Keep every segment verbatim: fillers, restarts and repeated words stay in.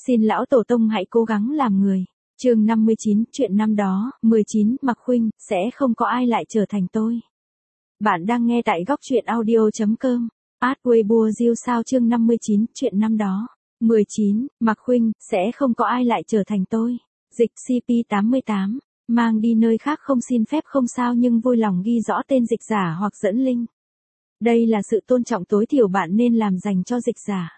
Xin lão tổ tông hãy cố gắng làm người. Chương năm mươi chín, chuyện năm đó. mười chín, Mạc Khuynh, sẽ không có ai lại trở thành tôi. Bạn đang nghe tại góc truyện audio.com. Ad Weibo Diêu sao chương năm mươi chín, chuyện năm đó. mười chín, Mạc Khuynh, sẽ không có ai lại trở thành tôi. Dịch C P tám mươi tám. Mang đi nơi khác không xin phép không sao nhưng vui lòng ghi rõ tên dịch giả hoặc dẫn link. Đây là sự tôn trọng tối thiểu bạn nên làm dành cho dịch giả.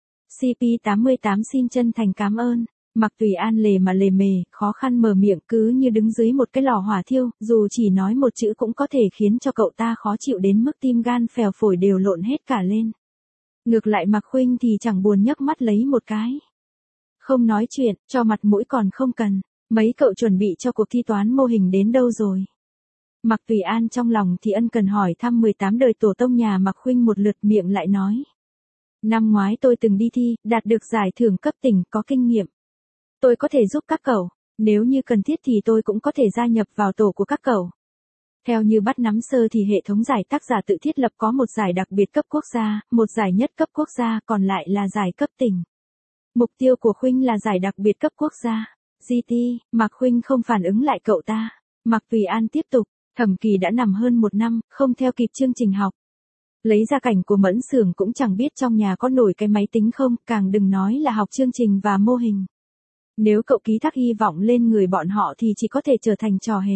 C P tám mươi tám xin chân thành cảm ơn. Mạc Tùy An lề mà lề mề, khó khăn mở miệng cứ như đứng dưới một cái lò hỏa thiêu, dù chỉ nói một chữ cũng có thể khiến cho cậu ta khó chịu đến mức tim gan phèo phổi đều lộn hết cả lên. Ngược lại Mạc Khuynh thì chẳng buồn nhấc mắt lấy một cái. Không nói chuyện, cho mặt mũi còn không cần. Mấy cậu chuẩn bị cho cuộc thi toán mô hình đến đâu rồi? Mạc Tùy An trong lòng thì ân cần hỏi thăm mười tám đời tổ tông nhà Mạc Khuynh một lượt, miệng lại nói. Năm ngoái tôi từng đi thi, đạt được giải thưởng cấp tỉnh, có kinh nghiệm. Tôi có thể giúp các cậu, nếu như cần thiết thì tôi cũng có thể gia nhập vào tổ của các cậu. Theo như bắt nắm sơ thì hệ thống giải tác giả tự thiết lập có một giải đặc biệt cấp quốc gia, một giải nhất cấp quốc gia, còn lại là giải cấp tỉnh. Mục tiêu của Khuynh là giải đặc biệt cấp quốc gia. giê tê, Mạc Khuynh không phản ứng lại cậu ta. Mạc Tùy An tiếp tục, thẩm kỳ đã nằm hơn một năm, không theo kịp chương trình học. Lấy ra cảnh của Mẫn Xưởng cũng chẳng biết trong nhà có nổi cái máy tính không, càng đừng nói là học chương trình và mô hình. Nếu cậu ký thác hy vọng lên người bọn họ thì chỉ có thể trở thành trò hề.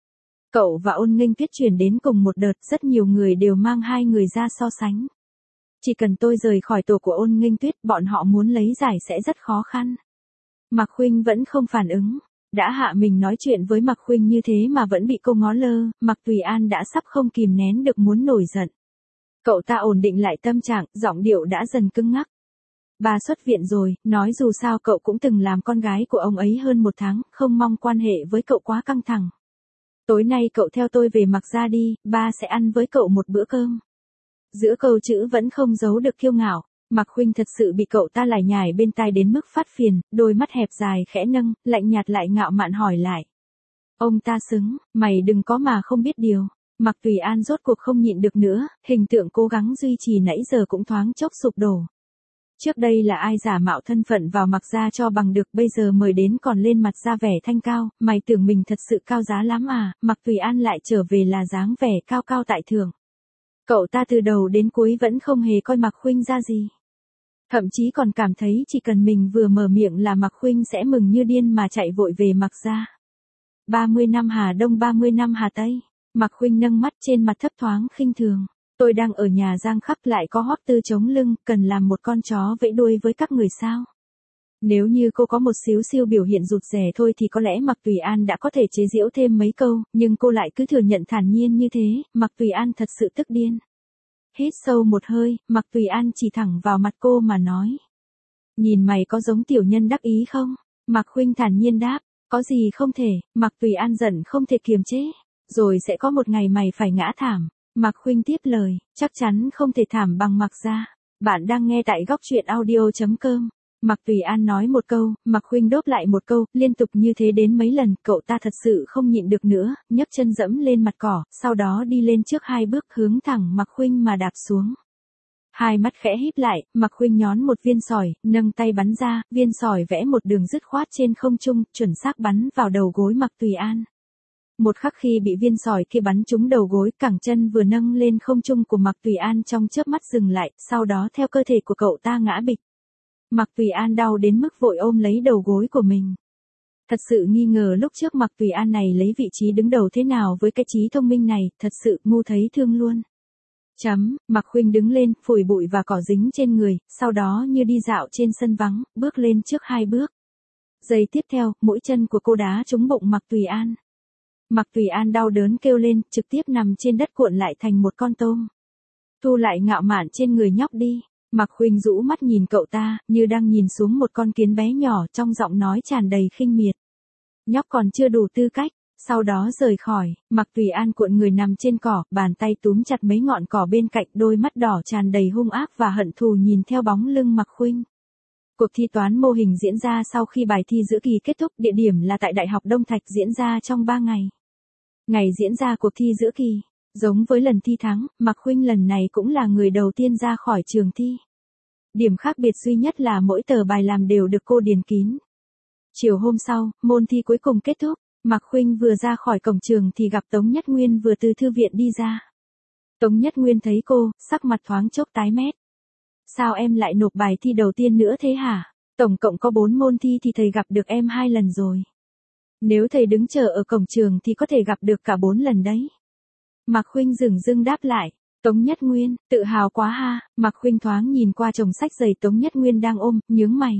Cậu và Ôn Nghênh Tuyết chuyển đến cùng một đợt, rất nhiều người đều mang hai người ra so sánh. Chỉ cần tôi rời khỏi tổ của Ôn Nghênh Tuyết, bọn họ muốn lấy giải sẽ rất khó khăn. Mạc Khuynh vẫn không phản ứng. Đã hạ mình nói chuyện với Mạc Khuynh như thế mà vẫn bị cô ngó lơ, Mạc Tùy An đã sắp không kìm nén được muốn nổi giận. Cậu ta ổn định lại tâm trạng, giọng điệu đã dần cứng ngắc. Bà xuất viện rồi, nói dù sao cậu cũng từng làm con gái của ông ấy hơn một tháng, không mong quan hệ với cậu quá căng thẳng. Tối nay cậu theo tôi về Mạc gia đi, ba sẽ ăn với cậu một bữa cơm. Giữa câu chữ vẫn không giấu được kiêu ngạo, Mạc Khuynh thật sự bị cậu ta lải nhải bên tai đến mức phát phiền, đôi mắt hẹp dài khẽ nâng, lạnh nhạt lại ngạo mạn hỏi lại. Ông ta xứng, mày đừng có mà không biết điều. Mạc Tùy An rốt cuộc không nhịn được nữa, hình tượng cố gắng duy trì nãy giờ cũng thoáng chốc sụp đổ. Trước đây là ai giả mạo thân phận vào Mạc gia cho bằng được, bây giờ mời đến còn lên mặt ra vẻ thanh cao, mày tưởng mình thật sự cao giá lắm à? Mạc Tùy An lại trở về là dáng vẻ cao cao tại thượng. Cậu ta từ đầu đến cuối vẫn không hề coi Mạc Khuynh ra gì. Thậm chí còn cảm thấy chỉ cần mình vừa mở miệng là Mạc Khuynh sẽ mừng như điên mà chạy vội về Mạc gia. ba mươi năm Hà Đông ba mươi năm Hà Tây. Mạc Khuynh nâng mắt trên mặt thấp thoáng khinh thường. Tôi đang ở nhà Giang Khắc lại có Hoắc Tư chống lưng, cần làm một con chó vẫy đuôi với các người sao? Nếu như cô có một xíu siêu biểu hiện rụt rè thôi thì có lẽ Mạc Tùy An đã có thể chế giễu thêm mấy câu, nhưng cô lại cứ thừa nhận thản nhiên như thế, Mạc Tùy An thật sự tức điên. Hít sâu một hơi, Mạc Tùy An chỉ thẳng vào mặt cô mà nói. Nhìn mày có giống tiểu nhân đắc ý không? Mạc Khuynh thản nhiên đáp, có gì không thể, Mạc Tùy An giận không thể kiềm chế. Rồi sẽ có một ngày mày phải ngã thảm. Mạc Khuynh tiếp lời, chắc chắn không thể thảm bằng Mạc gia. Bạn đang nghe tại góc truyện audio.com. Mạc Tùy An nói một câu, Mạc Khuynh đáp lại một câu, liên tục như thế đến mấy lần, cậu ta thật sự không nhịn được nữa, nhấc chân dẫm lên mặt cỏ, sau đó đi lên trước hai bước hướng thẳng Mạc Khuynh mà đạp xuống. Hai mắt khẽ híp lại, Mạc Khuynh nhón một viên sỏi, nâng tay bắn ra, viên sỏi vẽ một đường dứt khoát trên không trung, chuẩn xác bắn vào đầu gối Mạc Tùy An. Một khắc khi bị viên sỏi kia bắn trúng đầu gối, cẳng chân vừa nâng lên không trung của Mạc Tùy An trong chớp mắt dừng lại, sau đó theo cơ thể của cậu ta ngã bịch. Mạc Tùy An đau đến mức vội ôm lấy đầu gối của mình. Thật sự nghi ngờ lúc trước Mạc Tùy An này lấy vị trí đứng đầu thế nào với cái trí thông minh này, thật sự ngu thấy thương luôn. Chấm, Mạc Khuynh đứng lên, phủi bụi và cỏ dính trên người, sau đó như đi dạo trên sân vắng, bước lên trước hai bước. Giây tiếp theo, mũi chân của cô đá trúng bụng Mạc Tùy An. Mạc Tùy An đau đớn kêu lên, trực tiếp nằm trên đất cuộn lại thành một con tôm. Thu lại ngạo mạn trên người nhóc đi. Mạc Khuynh rũ mắt nhìn cậu ta, như đang nhìn xuống một con kiến bé nhỏ, trong giọng nói tràn đầy khinh miệt. Nhóc còn chưa đủ tư cách. Sau đó rời khỏi, Mạc Tùy An cuộn người nằm trên cỏ, bàn tay túm chặt mấy ngọn cỏ bên cạnh, đôi mắt đỏ tràn đầy hung ác và hận thù nhìn theo bóng lưng Mạc Khuynh. Cuộc thi toán mô hình diễn ra sau khi bài thi giữa kỳ kết thúc, địa điểm là tại Đại học Đông Thạch, diễn ra trong ba ngày. Ngày diễn ra cuộc thi giữa kỳ, giống với lần thi thắng, Mạc Khuynh lần này cũng là người đầu tiên ra khỏi trường thi. Điểm khác biệt duy nhất là mỗi tờ bài làm đều được cô điền kín. Chiều hôm sau, môn thi cuối cùng kết thúc, Mạc Khuynh vừa ra khỏi cổng trường thì gặp Tống Nhất Nguyên vừa từ thư viện đi ra. Tống Nhất Nguyên thấy cô, sắc mặt thoáng chốc tái mét. Sao em lại nộp bài thi đầu tiên nữa thế hả? Tổng cộng có bốn môn thi thì thầy gặp được em hai lần rồi. Nếu thầy đứng chờ ở cổng trường thì có thể gặp được cả bốn lần đấy. Mạc Khuynh dửng dưng đáp lại. Tống Nhất Nguyên, tự hào quá ha. Mạc Khuynh thoáng nhìn qua chồng sách giày Tống Nhất Nguyên đang ôm, nhướng mày.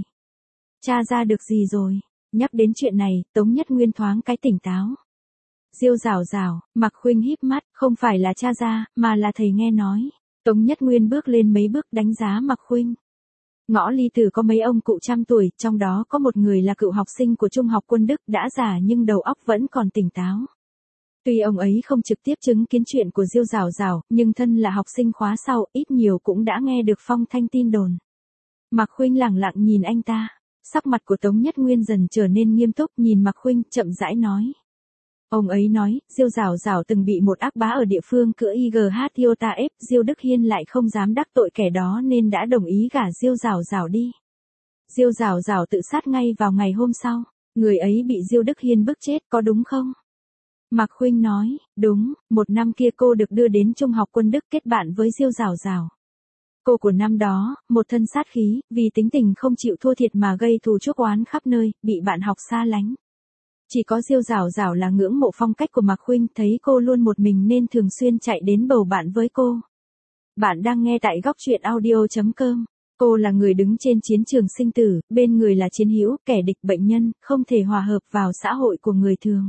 Tra ra được gì rồi? Nhắc đến chuyện này, Tống Nhất Nguyên thoáng cái tỉnh táo. Diêu Dảo Dảo, Mạc Khuynh híp mắt, không phải là tra ra, mà là thầy nghe nói. Tống Nhất Nguyên bước lên mấy bước đánh giá Mạc Khuynh. Ngõ Ly Tử có mấy ông cụ trăm tuổi, trong đó có một người là cựu học sinh của Trung học Quân Đức, đã già nhưng đầu óc vẫn còn tỉnh táo. Tuy ông ấy không trực tiếp chứng kiến chuyện của Diêu Dảo Dảo, nhưng thân là học sinh khóa sau, ít nhiều cũng đã nghe được phong thanh tin đồn. Mạc Khuynh lẳng lặng nhìn anh ta, sắc mặt của Tống Nhất Nguyên dần trở nên nghiêm túc, nhìn Mạc Khuynh, chậm rãi nói. Ông ấy nói, Diêu Dảo Dảo từng bị một ác bá ở địa phương cữa i giê hát Iota ép, Diêu Đức Hiên lại không dám đắc tội kẻ đó nên đã đồng ý gả Diêu Dảo Dảo đi. Diêu Dảo Dảo tự sát ngay vào ngày hôm sau, người ấy bị Diêu Đức Hiên bức chết, có đúng không? Mạc Khuynh nói, đúng, một năm kia cô được đưa đến Trung học Quân Đức kết bạn với Diêu Dảo Dảo. Cô của năm đó, một thân sát khí, vì tính tình không chịu thua thiệt mà gây thù chuốc oán khắp nơi, bị bạn học xa lánh. Chỉ có Diêu Dảo Dảo là ngưỡng mộ phong cách của Mạc Khuynh, thấy cô luôn một mình nên thường xuyên chạy đến bầu bạn với cô. Bạn đang nghe tại góc truyện audio chấm com. Cô là người đứng trên chiến trường sinh tử, bên người là chiến hữu, kẻ địch, bệnh nhân, không thể hòa hợp vào xã hội của người thường.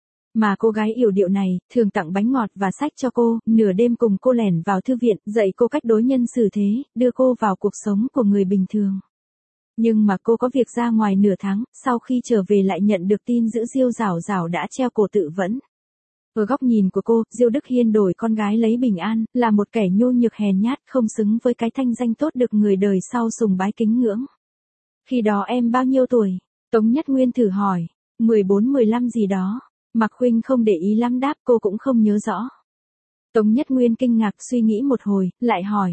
Mà cô gái yểu điệu này, thường tặng bánh ngọt và sách cho cô, nửa đêm cùng cô lẻn vào thư viện, dạy cô cách đối nhân xử thế, đưa cô vào cuộc sống của người bình thường. Nhưng mà cô có việc ra ngoài nửa tháng, sau khi trở về lại nhận được tin giữ Diêu Dảo Dảo đã treo cổ tự vẫn. Ở góc nhìn của cô, Diêu Đức Hiên đổi con gái lấy bình an, là một kẻ nhu nhược hèn nhát, không xứng với cái thanh danh tốt được người đời sau sùng bái kính ngưỡng. Khi đó em bao nhiêu tuổi? Tống Nhất Nguyên thử hỏi. mười bốn mười lăm gì đó. Mạc Khuynh không để ý lắm đáp, cô cũng không nhớ rõ. Tống Nhất Nguyên kinh ngạc suy nghĩ một hồi, lại hỏi.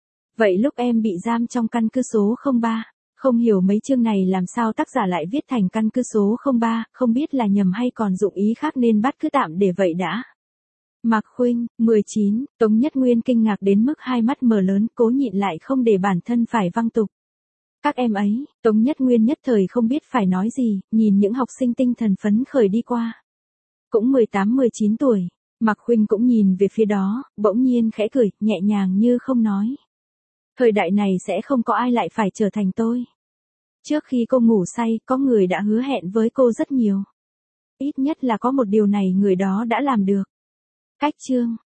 Vậy lúc em bị giam trong căn cứ số không ba, không hiểu mấy chương này làm sao tác giả lại viết thành căn cứ số không ba, không biết là nhầm hay còn dụng ý khác nên bắt cứ tạm để vậy đã. Mạc Khuynh, mười chín, Tống Nhất Nguyên kinh ngạc đến mức hai mắt mở lớn, cố nhịn lại không để bản thân phải văng tục. Các em ấy, Tống Nhất Nguyên nhất thời không biết phải nói gì, nhìn những học sinh tinh thần phấn khởi đi qua. Cũng mười tám mười chín tuổi, Mạc Khuynh cũng nhìn về phía đó, bỗng nhiên khẽ cười, nhẹ nhàng như không nói. Thời đại này sẽ không có ai lại phải trở thành tôi. Trước khi cô ngủ say, có người đã hứa hẹn với cô rất nhiều. Ít nhất là có một điều này người đó đã làm được. Cách chương